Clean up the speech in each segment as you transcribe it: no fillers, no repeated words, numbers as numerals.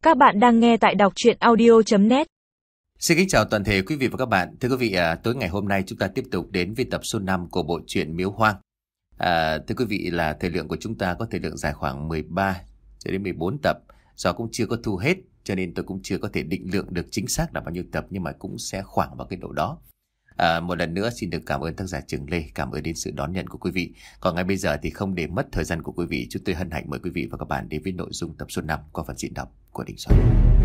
Các bạn đang nghe tại đọc truyện audio.net. Xin kính chào toàn thể quý vị và các bạn. Thưa quý vị, tối ngày hôm nay chúng ta tiếp tục đến với tập số 5 của bộ truyện Miếu Hoang. Thưa quý vị, là thời lượng của chúng ta có thời lượng dài khoảng 13 cho đến 14 tập. Do cũng chưa có thu hết cho nên tôi cũng chưa có thể định lượng được chính xác là bao nhiêu tập, nhưng mà cũng sẽ khoảng vào cái độ đó. Một lần nữa xin được cảm ơn tác giả Trường Lê, cảm ơn đến sự đón nhận của quý vị. Còn ngay bây giờ thì không để mất thời gian của quý vị, chúng tôi hân hạnh mời quý vị và các bạn đến với nội dung tập số 5 qua phần diễn đọc của Đình Soạn.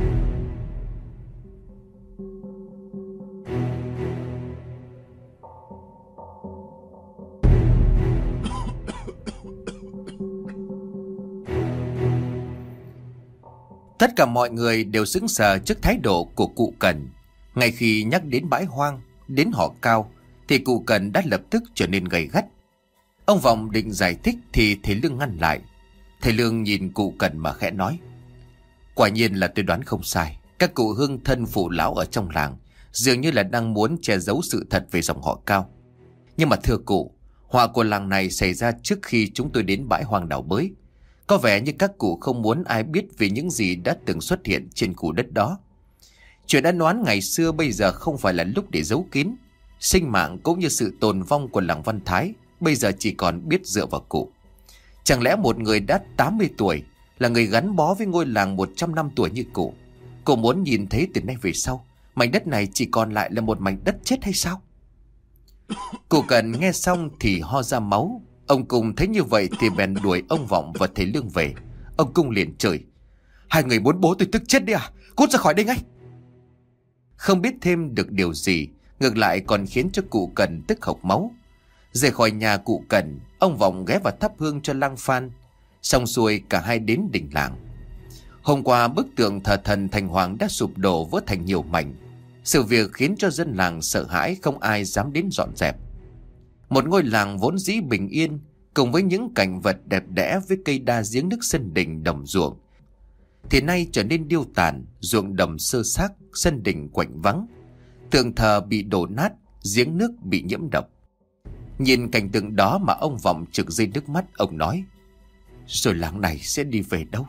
Tất cả mọi người đều sững sờ trước thái độ của cụ Cần. Ngay khi nhắc đến bãi hoang, đến họ Cao, thì cụ Cần đã lập tức trở nên gay gắt. Ông Vọng định giải thích thì thầy Lương ngăn lại. Thầy Lương nhìn cụ Cần mà khẽ nói: quả nhiên là tôi đoán không sai. Các cụ hương thân phụ lão ở trong làng dường như là đang muốn che giấu sự thật về dòng họ Cao. Nhưng mà thưa cụ, họa của làng này xảy ra trước khi chúng tôi đến bãi hoang đào bới. Có vẻ như các cụ không muốn ai biết về những gì đã từng xuất hiện trên khu đất đó. Chuyện đã đoán ngày xưa bây giờ không phải là lúc để giấu kín. Sinh mạng cũng như sự tồn vong của làng Văn Thái bây giờ chỉ còn biết dựa vào cụ. Chẳng lẽ một người đã 80 tuổi, là người gắn bó với ngôi làng 100 năm tuổi như cụ muốn nhìn thấy từ nay về sau mảnh đất này chỉ còn lại là một mảnh đất chết hay sao? Cụ Cần nghe xong thì ho ra máu. Ông Cung thấy như vậy thì bèn đuổi ông Vọng và thầy Lương về. Ông Cung liền chửi: hai người muốn bố tôi tức chết đi à? Cút ra khỏi đây ngay! Không biết thêm được điều gì, ngược lại còn khiến cho cụ Cần tức hộc máu. Rời khỏi nhà cụ Cần, ông Vọng ghé vào thắp hương cho lang Phan. Xong xuôi cả hai đến đình làng. Hôm qua bức tượng thờ thần Thành Hoàng đã sụp đổ vỡ thành nhiều mảnh. Sự việc khiến cho dân làng sợ hãi, không ai dám đến dọn dẹp. Một ngôi làng vốn dĩ bình yên, cùng với những cảnh vật đẹp đẽ với cây đa giếng nước sân đình đồng ruộng, thì nay trở nên điêu tàn, ruộng đồng sơ xác, sân đình quạnh vắng. Tượng thờ bị đổ nát, giếng nước bị nhiễm độc. Nhìn cảnh tượng đó mà ông Vọng trực rơi nước mắt. Ông nói: rồi làng này sẽ đi về đâu?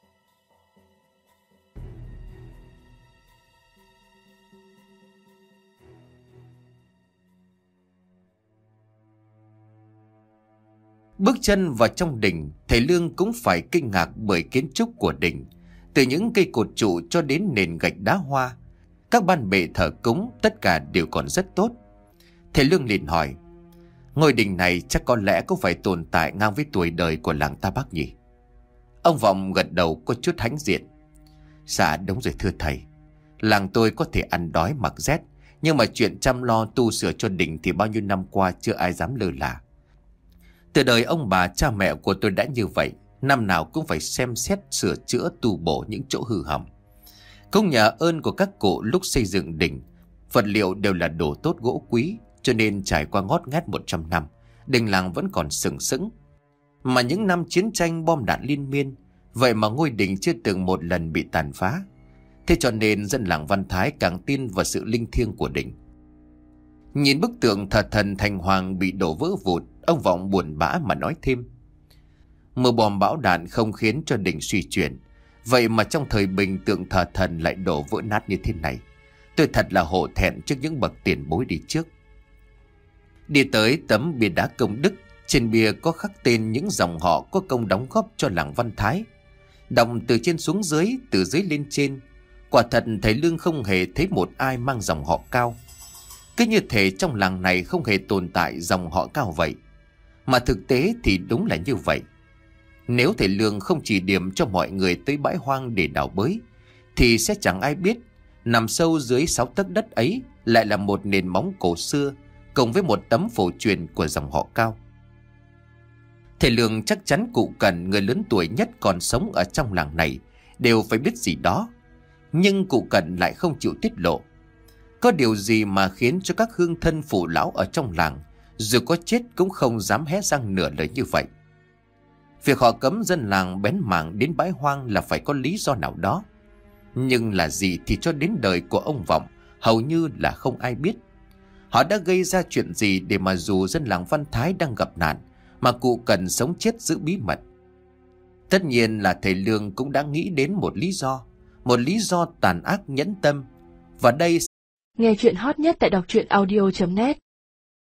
Bước chân vào trong đình, thầy Lương cũng phải kinh ngạc bởi kiến trúc của đình. Từ những cây cột trụ cho đến nền gạch đá hoa, các ban bệ thờ cúng tất cả đều còn rất tốt. Thầy Lương liền hỏi: ngôi đình này chắc có lẽ cũng phải tồn tại ngang với tuổi đời của làng ta Bắc nhỉ? Ông Vọng gật đầu có chút hãnh diện: dạ đúng rồi thưa thầy. Làng tôi có thể ăn đói mặc rét, nhưng mà chuyện chăm lo tu sửa cho đình thì bao nhiêu năm qua chưa ai dám lơ là. Từ đời ông bà cha mẹ của tôi đã như vậy, năm nào cũng phải xem xét sửa chữa tu bổ những chỗ hư hỏng. Cũng nhờ ơn của các cụ, lúc xây dựng đình, vật liệu đều là đồ tốt gỗ quý, cho nên trải qua ngót nghét 100 năm, đình làng vẫn còn sừng sững. Mà những năm chiến tranh bom đạn liên miên, vậy mà ngôi đình chưa từng một lần bị tàn phá. Thế cho nên dân làng Văn Thái càng tin vào sự linh thiêng của đình. Nhìn bức tượng thờ thần Thành Hoàng bị đổ vỡ vụn, ông Vọng buồn bã mà nói thêm: mưa bom bão đạn không khiến cho đình suy chuyển, vậy mà trong thời bình tượng thờ thần lại đổ vỡ nát như thế này. Tôi thật là hổ thẹn trước những bậc tiền bối đi trước. Đi tới tấm bia đá công đức, trên bia có khắc tên những dòng họ có công đóng góp cho làng Văn Thái. Đọc từ trên xuống dưới, từ dưới lên trên, quả thật thầy Lương không hề thấy một ai mang dòng họ Cao. Cứ như thể trong làng này không hề tồn tại dòng họ Cao vậy. Mà thực tế thì đúng là như vậy. Nếu thầy Lương không chỉ điểm cho mọi người tới bãi hoang để đào bới, thì sẽ chẳng ai biết nằm sâu dưới 6 tấc đất ấy lại là một nền móng cổ xưa, cùng với một tấm phổ truyền của dòng họ Cao. Thầy Lương chắc chắn cụ Cần, người lớn tuổi nhất còn sống ở trong làng này, đều phải biết gì đó. Nhưng cụ Cần lại không chịu tiết lộ. Có điều gì mà khiến cho các hương thân phụ lão ở trong làng dù có chết cũng không dám hé răng nửa lời như vậy? Việc họ cấm dân làng bén mảng đến bãi hoang là phải có lý do nào đó. Nhưng là gì thì cho đến đời của ông Vọng hầu như là không ai biết. Họ đã gây ra chuyện gì để mà dù dân làng Văn Thái đang gặp nạn mà cụ Cần sống chết giữ bí mật? Tất nhiên là thầy Lương cũng đã nghĩ đến một lý do, một lý do tàn ác nhẫn tâm. Và đây nghe chuyện hot nhất tại đọc truyện audio.net.